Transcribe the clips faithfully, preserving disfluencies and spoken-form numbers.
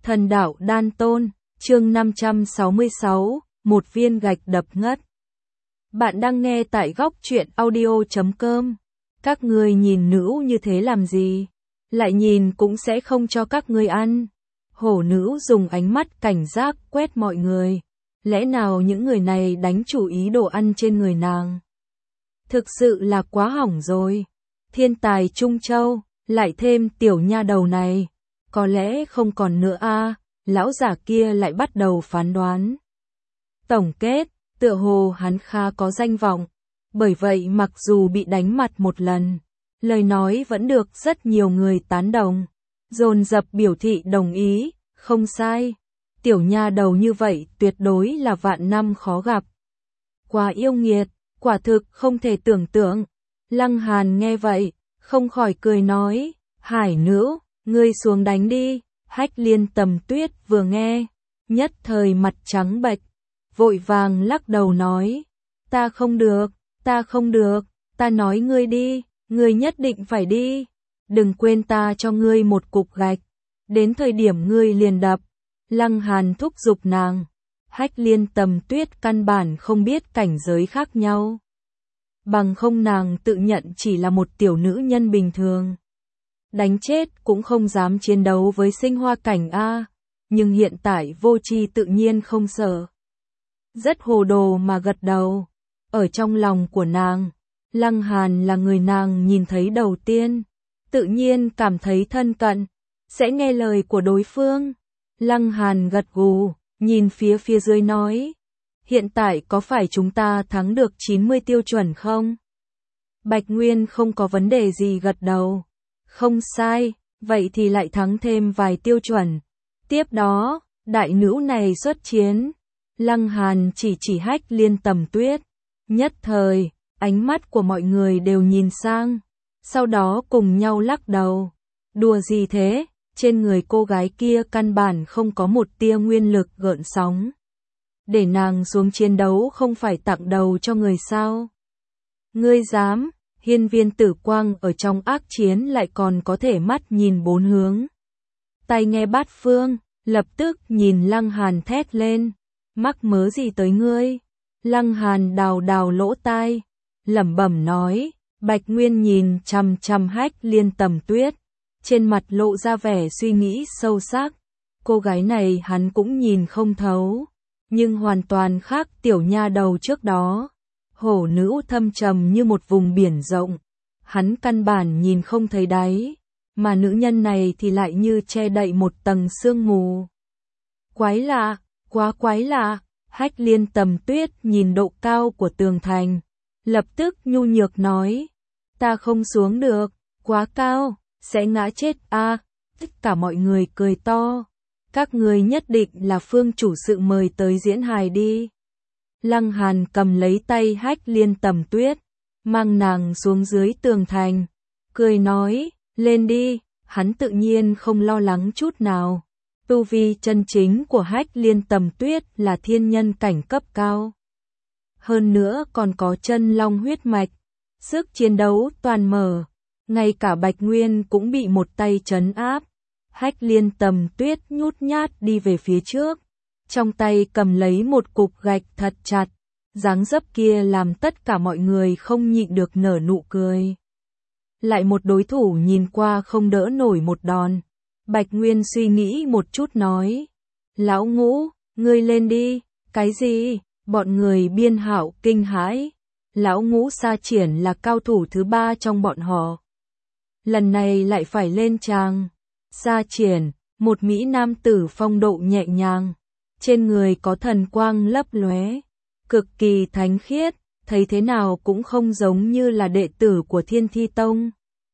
Thần đạo đan tôn, chương năm trăm sáu mươi sáu, một viên gạch đập ngất. Bạn đang nghe tại góc truyện audio chấm com. Các ngươi nhìn nữ như thế làm gì? Lại nhìn cũng sẽ không cho các ngươi ăn. Hổ nữ dùng ánh mắt cảnh giác quét mọi người. Lẽ nào những người này đánh chủ ý đồ ăn trên người nàng? Thực sự là quá hỏng rồi. Thiên tài Trung Châu, lại thêm tiểu nha đầu này. Có lẽ không còn nữa a, à, lão giả kia lại bắt đầu phán đoán. Tổng kết, tựa hồ hắn khá có danh vọng, bởi vậy mặc dù bị đánh mặt một lần, lời nói vẫn được rất nhiều người tán đồng, dồn dập biểu thị đồng ý, không sai. Tiểu nha đầu như vậy tuyệt đối là vạn năm khó gặp. Quá yêu nghiệt, quả thực không thể tưởng tượng. Lăng Hàn nghe vậy, không khỏi cười nói, Hải nữ, ngươi xuống đánh đi. Hách Liên Tầm Tuyết vừa nghe, nhất thời mặt trắng bệch, vội vàng lắc đầu nói, ta không được, ta không được, ta nói ngươi đi, ngươi nhất định phải đi, đừng quên ta cho ngươi một cục gạch, đến thời điểm ngươi liền đập. Lăng Hàn thúc giục nàng, Hách Liên Tầm Tuyết căn bản không biết cảnh giới khác nhau. Bằng không nàng tự nhận chỉ là một tiểu nữ nhân bình thường. Đánh chết cũng không dám chiến đấu với sinh hoa cảnh A, nhưng hiện tại vô tri tự nhiên không sợ. Rất hồ đồ mà gật đầu, ở trong lòng của nàng, Lăng Hàn là người nàng nhìn thấy đầu tiên, tự nhiên cảm thấy thân cận, sẽ nghe lời của đối phương. Lăng Hàn gật gù, nhìn phía phía dưới nói, hiện tại có phải chúng ta thắng được chín mươi tiêu chuẩn không? Bạch Nguyên không có vấn đề gì gật đầu. Không sai, vậy thì lại thắng thêm vài tiêu chuẩn. Tiếp đó, đại nữ này xuất chiến. Lăng Hàn chỉ chỉ Hách Liên Tầm Tuyết. Nhất thời, ánh mắt của mọi người đều nhìn sang. Sau đó cùng nhau lắc đầu. Đùa gì thế, trên người cô gái kia căn bản không có một tia nguyên lực gợn sóng. Để nàng xuống chiến đấu không phải tặng đầu cho người sao? Ngươi dám? Hiên Viên Tử Quang ở trong ác chiến lại còn có thể mắt nhìn bốn hướng. Tai nghe bát phương, lập tức nhìn Lăng Hàn thét lên. Mắc mớ gì tới ngươi? Lăng Hàn đào đào lỗ tai, lẩm bẩm nói. Bạch Nguyên nhìn chằm chằm Hách Liên Tầm Tuyết, trên mặt lộ ra vẻ suy nghĩ sâu sắc. Cô gái này hắn cũng nhìn không thấu, nhưng hoàn toàn khác tiểu nha đầu trước đó. Hổ nữ thâm trầm như một vùng biển rộng, hắn căn bản nhìn không thấy đáy, mà nữ nhân này thì lại như che đậy một tầng sương mù. Quái lạ, quá quái lạ. Hách Liên Tầm Tuyết nhìn độ cao của tường thành, lập tức nhu nhược nói, ta không xuống được, quá cao, sẽ ngã chết a. À, tất cả mọi người cười to, các người nhất định là phương chủ sự mời tới diễn hài đi. Lăng Hàn cầm lấy tay Hách Liên Tầm Tuyết, mang nàng xuống dưới tường thành, cười nói, lên đi. Hắn tự nhiên không lo lắng chút nào. Tu vi chân chính của Hách Liên Tầm Tuyết là thiên nhân cảnh cấp cao. Hơn nữa còn có chân long huyết mạch, sức chiến đấu toàn mở, ngay cả Bạch Nguyên cũng bị một tay trấn áp. Hách Liên Tầm Tuyết nhút nhát đi về phía trước, trong tay cầm lấy một cục gạch thật chặt, dáng dấp kia làm tất cả mọi người không nhịn được nở nụ cười. Lại một đối thủ nhìn qua không đỡ nổi một đòn. Bạch Nguyên suy nghĩ một chút nói, lão Ngũ, ngươi lên đi. Cái gì? Bọn người Biên Hạo kinh hãi. Lão Ngũ Sa Triển là cao thủ thứ ba trong bọn họ, lần này lại phải lên tràng. Sa Triển, một mỹ nam tử phong độ nhẹ nhàng, trên người có thần quang lấp lóe, cực kỳ thánh khiết, thấy thế nào cũng không giống như là đệ tử của Thiên Thi Tông.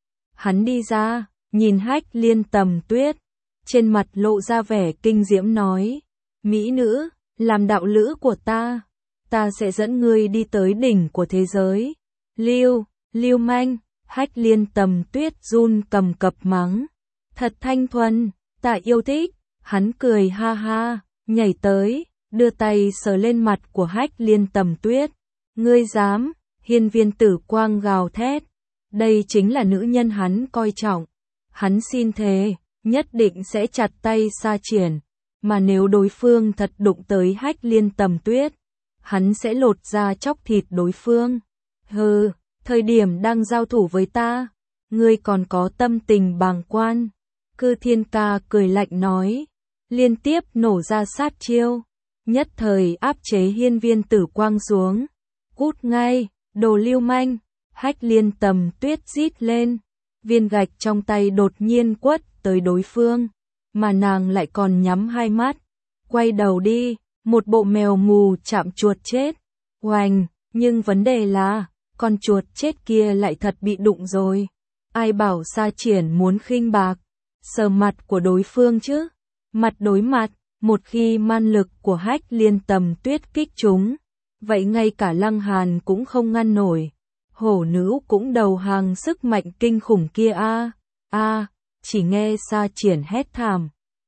Hắn đi ra, nhìn Hách Liên Tầm Tuyết, trên mặt lộ ra vẻ kinh diễm nói, mỹ nữ, làm đạo lữ của ta, ta sẽ dẫn ngươi đi tới đỉnh của thế giới. Lưu, lưu manh. Hách Liên Tầm Tuyết run cầm cập mắng, thật thanh thuần, ta yêu thích. Hắn cười ha ha, nhảy tới, đưa tay sờ lên mặt của Hách Liên Tầm Tuyết. Ngươi dám? Hiên Viên Tử Quang gào thét. Đây chính là nữ nhân hắn coi trọng. Hắn xin thề, nhất định sẽ chặt tay Sa Triển, mà nếu đối phương thật đụng tới Hách Liên Tầm Tuyết, hắn sẽ lột da chóc thịt đối phương. Hừ, thời điểm đang giao thủ với ta, ngươi còn có tâm tình bàng quan. Cư Thiên Ca cười lạnh nói, liên tiếp nổ ra sát chiêu, nhất thời áp chế Hiên Viên Tử Quang xuống. Cút ngay, đồ lưu manh. Hách Liên Tầm Tuyết rít lên, viên gạch trong tay đột nhiên quất tới đối phương, mà nàng lại còn nhắm hai mắt. Quay đầu đi, một bộ mèo mù chạm chuột chết. Oành, nhưng vấn đề là, con chuột chết kia lại thật bị đụng rồi. Ai bảo Sa Triển muốn khinh bạc, sờ mặt của đối phương chứ? Mặt đối mặt, một khi man lực của Hách Liên Tầm Tuyết kích chúng, vậy ngay cả Lăng Hàn cũng không ngăn nổi. Hổ nữ cũng đầu hàng sức mạnh kinh khủng kia a. A, chỉ nghe Sa Triển hét thảm.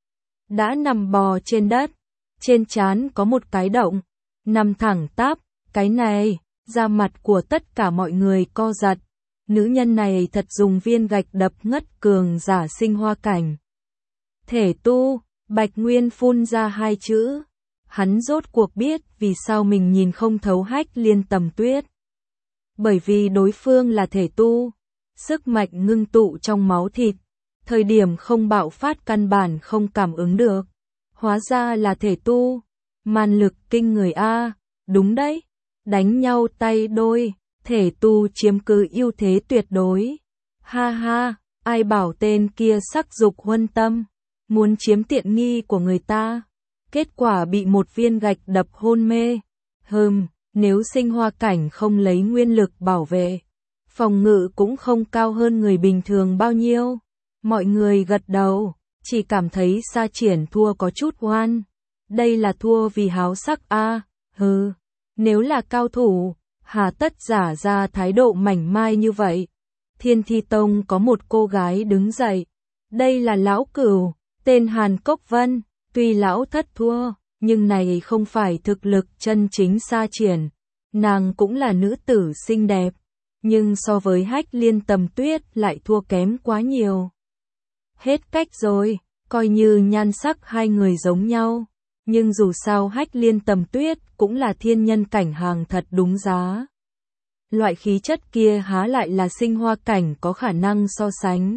Đã nằm bò trên đất, trên trán có một cái động, nằm thẳng tắp, cái này, da mặt của tất cả mọi người co giật. Nữ nhân này thật dùng viên gạch đập ngất cường giả sinh hoa cảnh. Thể tu, Bạch Nguyên phun ra hai chữ. Hắn rốt cuộc biết vì sao mình nhìn không thấu Hách Liên Tầm Tuyết. Bởi vì đối phương là thể tu, sức mạnh ngưng tụ trong máu thịt, thời điểm không bạo phát căn bản không cảm ứng được. Hóa ra là thể tu, man lực kinh người a, đúng đấy, đánh nhau tay đôi, thể tu chiếm cứ ưu thế tuyệt đối. Ha ha, ai bảo tên kia sắc dục huân tâm, muốn chiếm tiện nghi của người ta, kết quả bị một viên gạch đập hôn mê. Hừm, nếu sinh hoa cảnh không lấy nguyên lực bảo vệ, phòng ngự cũng không cao hơn người bình thường bao nhiêu. Mọi người gật đầu, chỉ cảm thấy Sa Triển thua có chút oan. Đây là thua vì háo sắc a, hừ, nếu là cao thủ, hà tất giả ra thái độ mảnh mai như vậy. Thiên Thi Tông có một cô gái đứng dậy, đây là lão cửu, tên Hàn Cốc Vân, tuy lão thất thua, nhưng này không phải thực lực chân chính Sa Triển, nàng cũng là nữ tử xinh đẹp, nhưng so với Hách Liên Tầm Tuyết lại thua kém quá nhiều. Hết cách rồi, coi như nhan sắc hai người giống nhau, nhưng dù sao Hách Liên Tầm Tuyết cũng là thiên nhân cảnh hàng thật đúng giá. Loại khí chất kia há lại là sinh hoa cảnh có khả năng so sánh.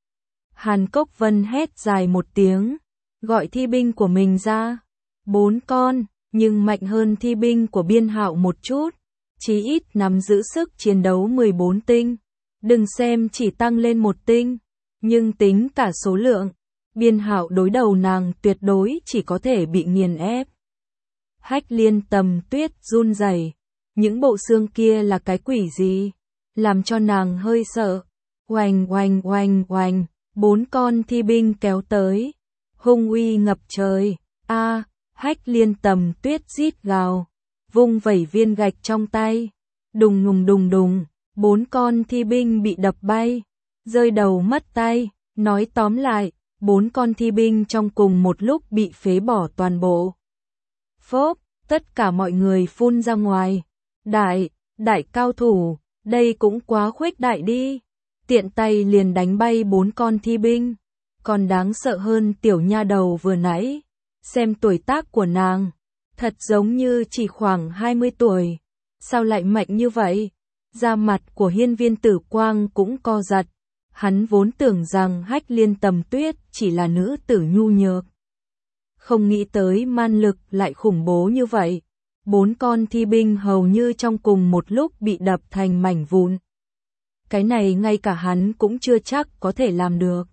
Hàn Cốc Vân hét dài một tiếng, gọi thi binh của mình ra. Bốn con, nhưng mạnh hơn thi binh của Biên Hạo một chút, chí ít nắm giữ sức chiến đấu mười bốn tinh. Đừng xem chỉ tăng lên một tinh, nhưng tính cả số lượng, Biên Hạo đối đầu nàng tuyệt đối chỉ có thể bị nghiền ép. Hách Liên Tầm Tuyết run rẩy, những bộ xương kia là cái quỷ gì, làm cho nàng hơi sợ. Oành oành oành oành, bốn con thi binh kéo tới, hung uy ngập trời. A, Hách Liên Tầm Tuyết rít gào, vung vẩy viên gạch trong tay, đùng đùng đùng đùng, bốn con thi binh bị đập bay, rơi đầu mất tay. Nói tóm lại, bốn con thi binh trong cùng một lúc bị phế bỏ toàn bộ. Phốp, tất cả mọi người phun ra ngoài. Đại, đại cao thủ, đây cũng quá khuếch đại đi. Tiện tay liền đánh bay bốn con thi binh. Còn đáng sợ hơn tiểu nha đầu vừa nãy. Xem tuổi tác của nàng, thật giống như chỉ khoảng hai mươi tuổi. Sao lại mạnh như vậy? Da mặt của Hiên Viên Tử Quang cũng co giật. Hắn vốn tưởng rằng Hách Liên Tầm Tuyết chỉ là nữ tử nhu nhược. Không nghĩ tới man lực lại khủng bố như vậy. Bốn con thi binh hầu như trong cùng một lúc bị đập thành mảnh vụn. Cái này ngay cả hắn cũng chưa chắc có thể làm được.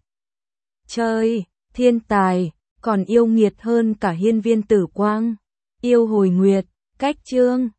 Chơi, thiên tài, còn yêu nghiệt hơn cả Hiên Viên Tử Quang. Yêu Hồi Nguyệt, cách chương